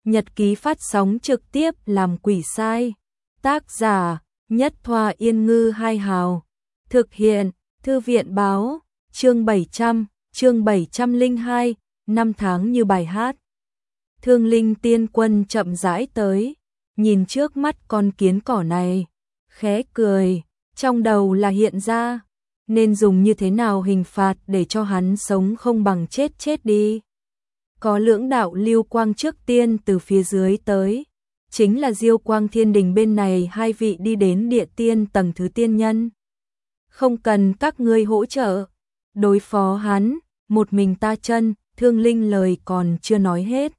Nhật ký phát sóng trực tiếp làm quỷ sai. Tác giả Nhất Thoa Yên Ngư Hai Hào. Thực hiện Thư viện Báo. Chương 702, năm tháng như bài hát. Thương Linh Tiên Quân chậm rãi tới, nhìn trước mắt con kiến cỏ này, khẽ cười, trong đầu là hiện ra, nên dùng như thế nào hình phạt để cho hắn sống không bằng chết đi. Có lưỡng đạo lưu quang trước tiên từ phía dưới tới, chính là Diêu Quang Thiên Đình bên này hai vị đi đến địa tiên tầng thứ tiên nhân. Không cần các ngươi hỗ trợ, đối phó hắn, một mình ta chân. Thương Linh lời còn chưa nói hết,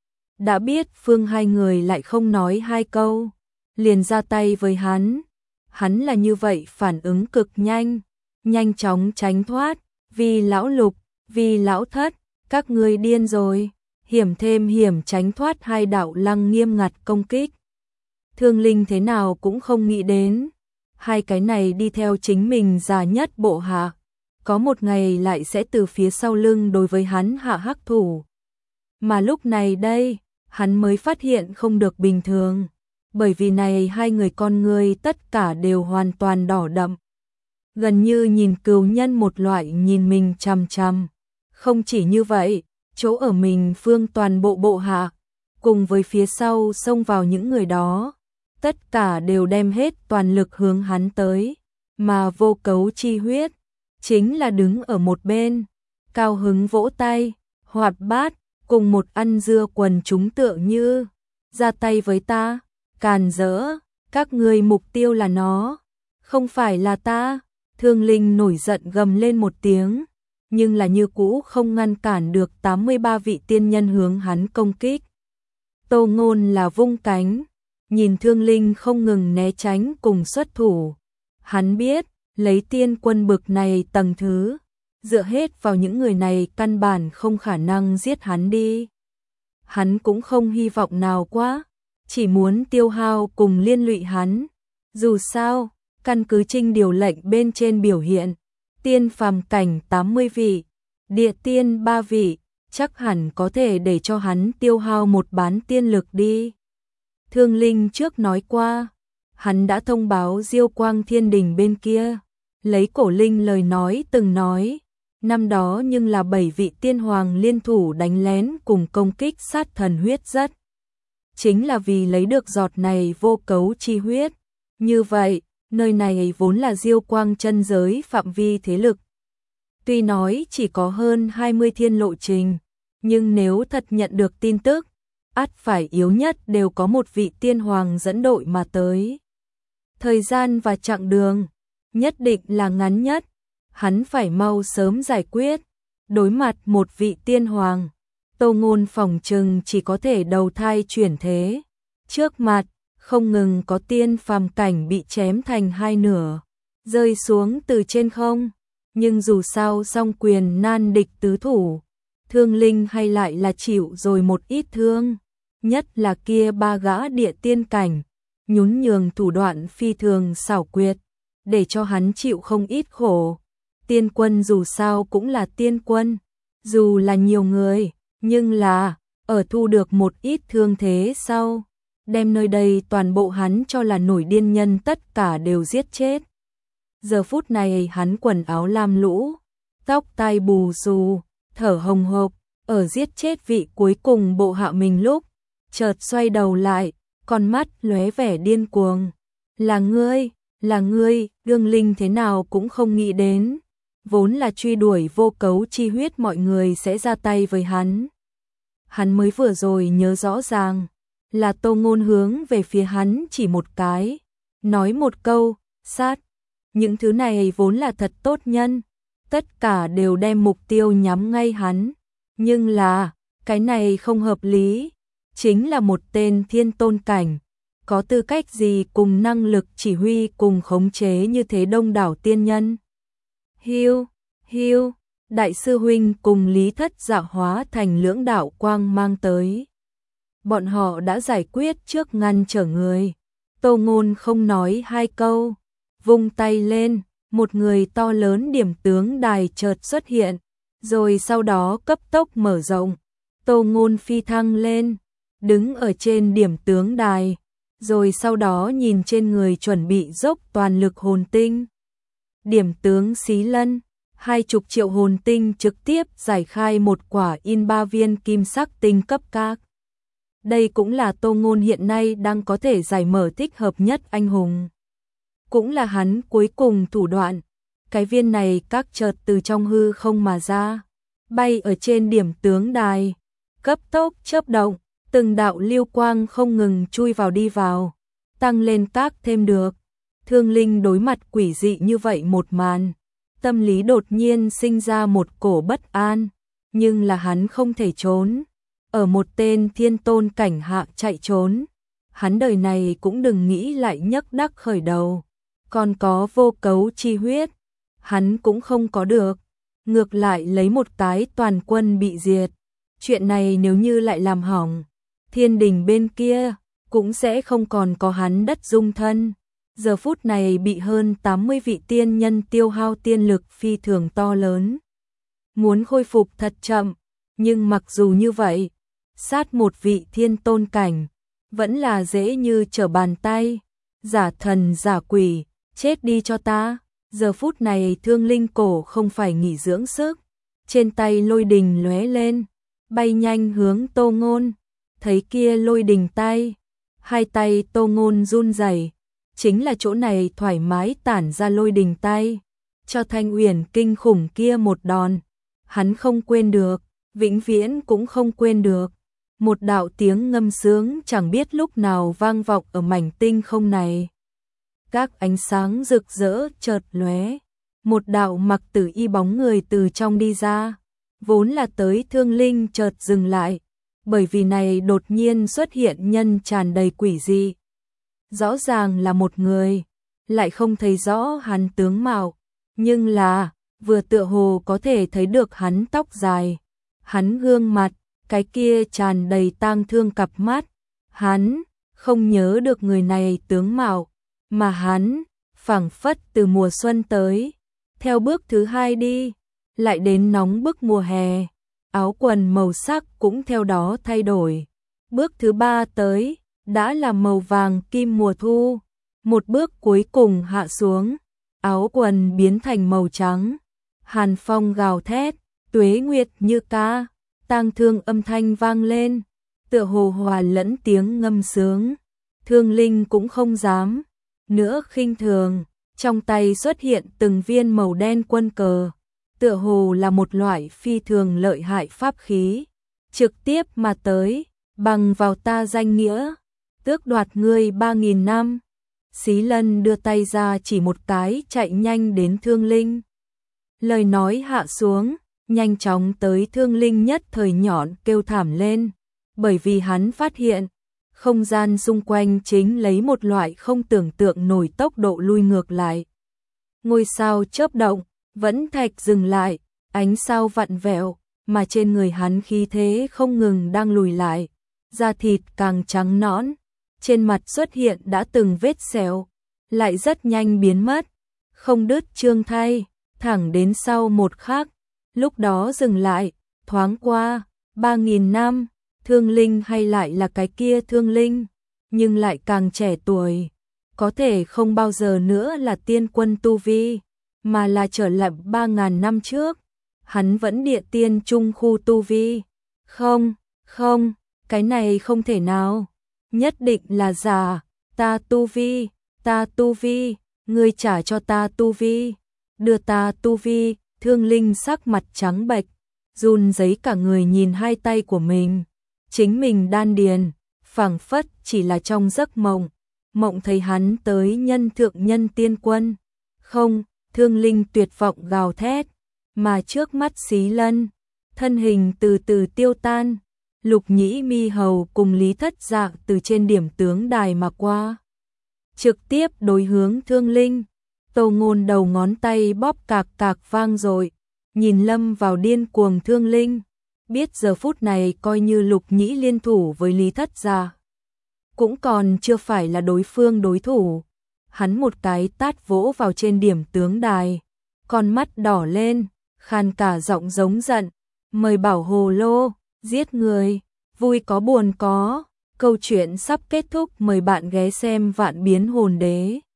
đã biết Phương hai người lại không nói hai câu, liền ra tay với hắn. Hắn là như vậy phản ứng cực nhanh, nhanh chóng tránh thoát. Vì lão Lục, vì lão Thất, các ngươi điên rồi. Hiểm thêm hiểm tránh thoát hai đạo lăng nghiêm ngặt công kích. Thương Linh thế nào cũng không nghĩ đến, hai cái này đi theo chính mình già nhất bộ hạ, có một ngày lại sẽ từ phía sau lưng đối với hắn hạ hắc thủ. Mà lúc này đây, hắn mới phát hiện không được bình thường, bởi vì này hai người con người tất cả đều hoàn toàn đỏ đậm, gần như nhìn cừu nhân một loại nhìn mình chằm chằm. Không chỉ như vậy, chỗ ở mình Phương toàn bộ bộ hạ, cùng với phía sau xông vào những người đó, tất cả đều đem hết toàn lực hướng hắn tới, mà Vô Cấu Chi Huyết chính là đứng ở một bên, cao hứng vỗ tay, hoạt bát, cùng một ăn dưa quần chúng tựa như, ra tay với ta, càn rỡ, các ngươi mục tiêu là nó, không phải là ta. Thương Linh nổi giận gầm lên một tiếng, nhưng là như cũ không ngăn cản được 83 vị tiên nhân hướng hắn công kích. Tô Ngôn là vung cánh, nhìn Thương Linh không ngừng né tránh cùng xuất thủ. Hắn biết, lấy tiên quân bực này tầng thứ, dựa hết vào những người này căn bản không khả năng giết hắn đi. Hắn cũng không hy vọng nào quá, chỉ muốn tiêu hao cùng liên lụy hắn. Dù sao, căn cứ Trinh điều lệnh bên trên biểu hiện, tiên phàm cảnh 80 vị, địa tiên 3 vị, chắc hẳn có thể để cho hắn tiêu hao một bán tiên lực đi. Thương Linh trước nói qua, hắn đã thông báo Diêu Quang Thiên Đình bên kia, lấy Cổ Linh lời nói từng nói, năm đó nhưng là 7 vị tiên hoàng liên thủ đánh lén cùng công kích sát thần huyết rất. Chính là vì lấy được giọt này vô cấu chi huyết. Như vậy, nơi này vốn là Diêu Quang chân giới phạm vi thế lực. Tuy nói chỉ có hơn 20 thiên lộ trình, nhưng nếu thật nhận được tin tức, ắt phải yếu nhất đều có một vị tiên hoàng dẫn đội mà tới. Thời gian và chặng đường nhất định là ngắn nhất, hắn phải mau sớm giải quyết. Đối mặt một vị tiên hoàng, Tô Ngôn phỏng chừng chỉ có thể đầu thai chuyển thế. Trước mặt, không ngừng có tiên phàm cảnh bị chém thành hai nửa, rơi xuống từ trên không. Nhưng dù sao song quyền nan địch tứ thủ, Thương Linh hay lại là chịu rồi một ít thương. Nhất là kia ba gã địa tiên cảnh, nhún nhường thủ đoạn phi thường xảo quyệt, để cho hắn chịu không ít khổ. Tiên quân dù sao cũng là tiên quân, dù là nhiều người, nhưng là, ở thu được một ít thương thế sau, đem nơi đây toàn bộ hắn cho là nổi điên nhân tất cả đều giết chết. Giờ phút này hắn quần áo lam lũ, tóc tai bù xù, thở hồng hộc, ở giết chết vị cuối cùng bộ hạ mình lúc, chợt xoay đầu lại, con mắt lóe vẻ điên cuồng. Là ngươi, Thương Linh thế nào cũng không nghĩ đến, vốn là truy đuổi vô cấu chi huyết mọi người sẽ ra tay với hắn. Hắn mới vừa rồi nhớ rõ ràng, là Tô Ngôn hướng về phía hắn chỉ một cái, nói một câu, sát. Những thứ này vốn là thật tốt nhân, tất cả đều đem mục tiêu nhắm ngay hắn. Nhưng là, cái này không hợp lý, chính là một tên thiên tôn cảnh, có tư cách gì cùng năng lực chỉ huy cùng khống chế như thế đông đảo tiên nhân. Hiu, đại sư huynh cùng Lý Thất Dạ hóa thành lưỡng đạo quang mang tới. Bọn họ đã giải quyết trước ngăn trở người. Tô Ngôn không nói hai câu, vung tay lên, một người to lớn điểm tướng đài chợt xuất hiện, rồi sau đó cấp tốc mở rộng. Tô Ngôn phi thăng lên, đứng ở trên điểm tướng đài, rồi sau đó nhìn trên người chuẩn bị dốc toàn lực hồn tinh. Điểm tướng Xí Lân, 20 triệu hồn tinh trực tiếp giải khai một quả in 3 viên kim sắc tinh cấp các. Đây cũng là Tô Ngôn hiện nay đang có thể giải mở thích hợp nhất anh hùng. Cũng là hắn cuối cùng thủ đoạn. Cái viên này các chợt từ trong hư không mà ra, bay ở trên điểm tướng đài, cấp tốc chớp động, từng đạo lưu quang không ngừng chui vào đi vào, tăng lên các thêm được. Thương Linh đối mặt quỷ dị như vậy một màn, tâm lý đột nhiên sinh ra một cổ bất an, nhưng là hắn không thể trốn. Ở một tên thiên tôn cảnh hạ chạy trốn, hắn đời này cũng đừng nghĩ lại nhấc đắc khởi đầu. Còn có vô cấu chi huyết, hắn cũng không có được, ngược lại lấy một cái toàn quân bị diệt. Chuyện này nếu như lại làm hỏng, thiên đình bên kia cũng sẽ không còn có hắn đất dung thân. Giờ phút này bị hơn 80 vị tiên nhân tiêu hao tiên lực phi thường to lớn. Muốn khôi phục thật chậm, nhưng mặc dù như vậy, sát một vị thiên tôn cảnh, vẫn là dễ như trở bàn tay. Giả thần giả quỷ, chết đi cho ta. Giờ phút này Thương Linh cổ không phải nghỉ dưỡng sức, trên tay lôi đình lóe lên, bay nhanh hướng Tô Ngôn. Thấy kia lôi đình tay, hai tay Tô Ngôn run rẩy, chính là chỗ này thoải mái tản ra lôi đình tay, cho Thanh Uyển kinh khủng kia một đòn. Hắn không quên được, vĩnh viễn cũng không quên được. Một đạo tiếng ngâm sướng chẳng biết lúc nào vang vọng ở mảnh tinh không này. Các ánh sáng rực rỡ chợt lóe, một đạo mặc tử y bóng người từ trong đi ra, vốn là tới Thương Linh chợt dừng lại, bởi vì này đột nhiên xuất hiện nhân tràn đầy quỷ dị. Rõ ràng là một người, lại không thấy rõ hắn tướng mạo, nhưng là vừa tựa hồ có thể thấy được hắn tóc dài, hắn gương mặt, cái kia tràn đầy tang thương cặp mắt. Hắn không nhớ được người này tướng mạo, mà hắn phảng phất từ mùa xuân tới, theo bước thứ hai đi, lại đến nóng bức mùa hè, áo quần màu sắc cũng theo đó thay đổi. Bước thứ ba tới, đã là màu vàng kim mùa thu, một bước cuối cùng hạ xuống, áo quần biến thành màu trắng. Hàn phong gào thét, tuế nguyệt như ca, tang thương âm thanh vang lên, tựa hồ hòa lẫn tiếng ngâm sướng. Thương Linh cũng không dám nữa khinh thường, trong tay xuất hiện từng viên màu đen quân cờ, tựa hồ là một loại phi thường lợi hại pháp khí, trực tiếp mà tới, bằng vào ta danh nghĩa, tước đoạt ngươi 3.000 năm. Xí Lân đưa tay ra chỉ một cái chạy nhanh đến Thương Linh. Lời nói hạ xuống, nhanh chóng tới Thương Linh nhất thời nhọn kêu thảm lên, bởi vì hắn phát hiện, không gian xung quanh chính lấy một loại không tưởng tượng nổi tốc độ lui ngược lại. Ngôi sao chớp động, vẫn thạch dừng lại, ánh sao vặn vẹo, mà trên người hắn khí thế không ngừng đang lùi lại, da thịt càng trắng nõn, trên mặt xuất hiện đã từng vết sẹo, lại rất nhanh biến mất, không đứt chương thay, thẳng đến sau một khắc, lúc đó dừng lại, thoáng qua 3.000 năm. Thương Linh hay lại là cái kia Thương Linh, nhưng lại càng trẻ tuổi, có thể không bao giờ nữa là tiên quân tu vi, mà là trở lại 3.000 năm trước, hắn vẫn địa tiên trung khu tu vi. Không, không, cái này không thể nào, nhất định là giả, ta tu vi, ngươi trả cho ta tu vi, đưa ta tu vi. Thương Linh sắc mặt trắng bệch, run rẩy cả người nhìn hai tay của mình. Chính mình đan điền, phảng phất chỉ là trong giấc mộng, mộng thấy hắn tới nhân thượng nhân tiên quân. Không, Thương Linh tuyệt vọng gào thét, mà trước mắt Xí Lân, thân hình từ từ tiêu tan, Lục Nhĩ Mi Hầu cùng Lý Thất Dạ từ trên điểm tướng đài mà qua. Trực tiếp đối hướng Thương Linh, Tô Ngôn đầu ngón tay bóp cạc cạc vang dội, nhìn lâm vào điên cuồng Thương Linh. Biết giờ phút này coi như Lục Nhĩ liên thủ với Lý Thất Dạ, cũng còn chưa phải là đối phương đối thủ. Hắn một cái tát vỗ vào trên điểm tướng đài, con mắt đỏ lên, khan cả giọng giống giận, mời bảo hồ lô, giết người, vui có buồn có. Câu chuyện sắp kết thúc, mời bạn ghé xem Vạn Biến Hồn Đế.